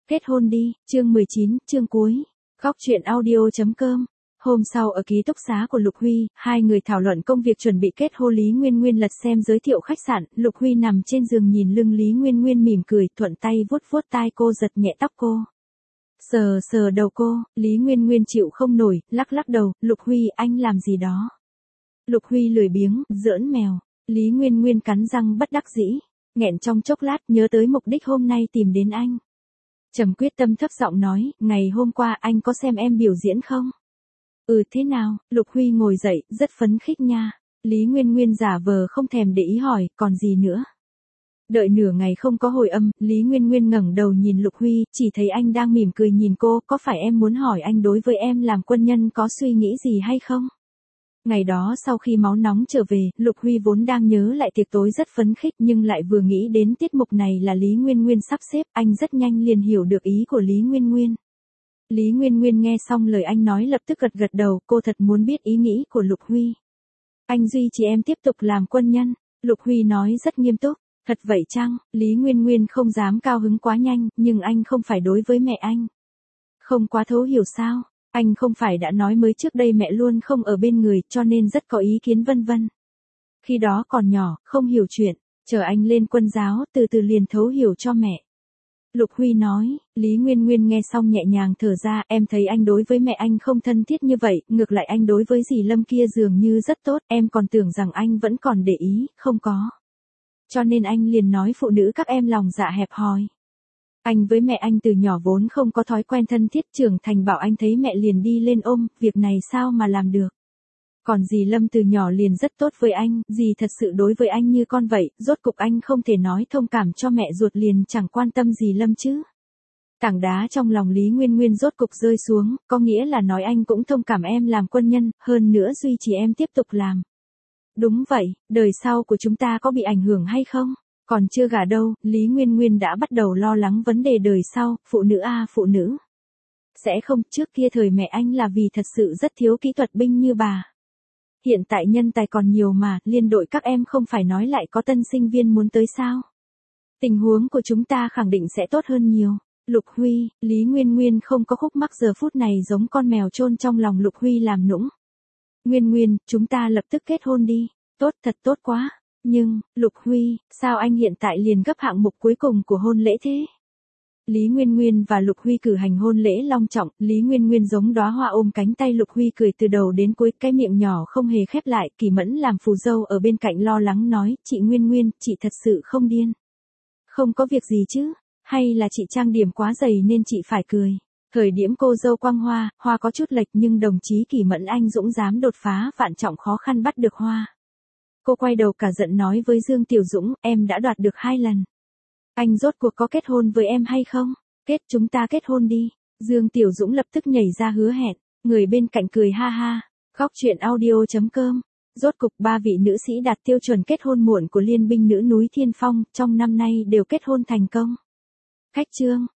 Kết hôn đi, chương 19, chương cuối. Góc truyện audio.com. Hôm sau ở ký túc xá của Lục Huy, hai người thảo luận công việc chuẩn bị kết hôn. Lý Nguyên Nguyên lật xem giới thiệu khách sạn, Lục Huy nằm trên giường nhìn lưng Lý Nguyên Nguyên mỉm cười, thuận tay vuốt vuốt tai cô, giật nhẹ tóc cô. Sờ sờ đầu cô, Lý Nguyên Nguyên chịu không nổi, lắc lắc đầu, Lục Huy anh làm gì đó. Lục Huy lười biếng, giỡn mèo. Lý Nguyên Nguyên cắn răng bất đắc dĩ, nghẹn trong chốc lát nhớ tới mục đích hôm nay tìm đến anh. Trầm quyết tâm thấp giọng nói, ngày hôm qua anh có xem em biểu diễn không? Thế nào? Lục Huy ngồi dậy, rất phấn khích nha. Lý Nguyên Nguyên giả vờ không thèm để ý hỏi, còn gì nữa? Đợi nửa ngày không có hồi âm, Lý Nguyên Nguyên ngẩng đầu nhìn Lục Huy, chỉ thấy anh đang mỉm cười nhìn cô, có phải em muốn hỏi anh đối với em làm quân nhân có suy nghĩ gì hay không? Ngày đó sau khi máu nóng trở về, Lục Huy vốn đang nhớ lại tiệc tối rất phấn khích nhưng lại vừa nghĩ đến tiết mục này là Lý Nguyên Nguyên sắp xếp, anh rất nhanh liền hiểu được ý của Lý Nguyên Nguyên. Lý Nguyên Nguyên nghe xong lời anh nói lập tức gật gật đầu, cô thật muốn biết ý nghĩ của Lục Huy. Anh duy trì em tiếp tục làm quân nhân, Lục Huy nói rất nghiêm túc. Thật vậy chăng? Lý Nguyên Nguyên không dám cao hứng quá nhanh, nhưng anh không phải đối với mẹ anh. Không quá thấu hiểu sao? Anh không phải đã nói mới trước đây mẹ luôn không ở bên người cho nên rất có ý kiến vân vân. Khi đó còn nhỏ, không hiểu chuyện, chờ anh lên quân giáo từ từ liền thấu hiểu cho mẹ. Lục Huy nói, Lý Nguyên Nguyên nghe xong nhẹ nhàng thở ra, em thấy anh đối với mẹ anh không thân thiết như vậy, ngược lại anh đối với dì Lâm kia dường như rất tốt, em còn tưởng rằng anh vẫn còn để ý, không có. Cho nên anh liền nói phụ nữ các em lòng dạ hẹp hòi. Anh với mẹ anh từ nhỏ vốn không có thói quen thân thiết, trưởng thành bảo anh thấy mẹ liền đi lên ôm, việc này sao mà làm được. Còn dì Lâm từ nhỏ liền rất tốt với anh, dì thật sự đối với anh như con vậy, rốt cục anh không thể nói thông cảm cho mẹ ruột liền chẳng quan tâm dì Lâm chứ. Tảng đá trong lòng Lý Nguyên Nguyên rốt cục rơi xuống, có nghĩa là nói anh cũng thông cảm em làm quân nhân, hơn nữa duy trì em tiếp tục làm. Đúng vậy, đời sau của chúng ta có bị ảnh hưởng hay không? Còn chưa gả đâu, Lý Nguyên Nguyên đã bắt đầu lo lắng vấn đề đời sau, phụ nữ phụ nữ. Sẽ không, trước kia thời mẹ anh là vì thật sự rất thiếu kỹ thuật binh như bà. Hiện tại nhân tài còn nhiều mà, liên đội các em không phải nói lại có tân sinh viên muốn tới sao? Tình huống của chúng ta khẳng định sẽ tốt hơn nhiều. Lục Huy, Lý Nguyên Nguyên không có khúc mắc giờ phút này giống con mèo chôn trong lòng Lục Huy làm nũng. Nguyên Nguyên, chúng ta lập tức kết hôn đi. Tốt, thật tốt quá. Nhưng, Lục Huy, sao anh hiện tại liền gấp hạng mục cuối cùng của hôn lễ thế? Lý Nguyên Nguyên và Lục Huy cử hành hôn lễ long trọng, Lý Nguyên Nguyên giống đóa hoa ôm cánh tay Lục Huy cười từ đầu đến cuối, cái miệng nhỏ không hề khép lại, Kỳ Mẫn làm phù dâu ở bên cạnh lo lắng nói, chị Nguyên Nguyên, chị thật sự không điên. Không có việc gì chứ, hay là chị trang điểm quá dày nên chị phải cười. Thời điểm cô dâu quăng hoa, hoa có chút lệch nhưng đồng chí Kỳ Mẫn anh dũng dám đột phá vạn trọng khó khăn bắt được hoa. Cô quay đầu cả giận nói với Dương Tiểu Dũng, em đã đoạt được 2 lần. Anh rốt cuộc có kết hôn với em hay không? Chúng ta kết hôn đi. Dương Tiểu Dũng lập tức nhảy ra hứa hẹn, người bên cạnh cười ha ha. Góc truyện audio.com. Rốt cục 3 vị nữ sĩ đạt tiêu chuẩn kết hôn muộn của Liên binh nữ núi Thiên Phong, trong năm nay đều kết hôn thành công. Khách trương,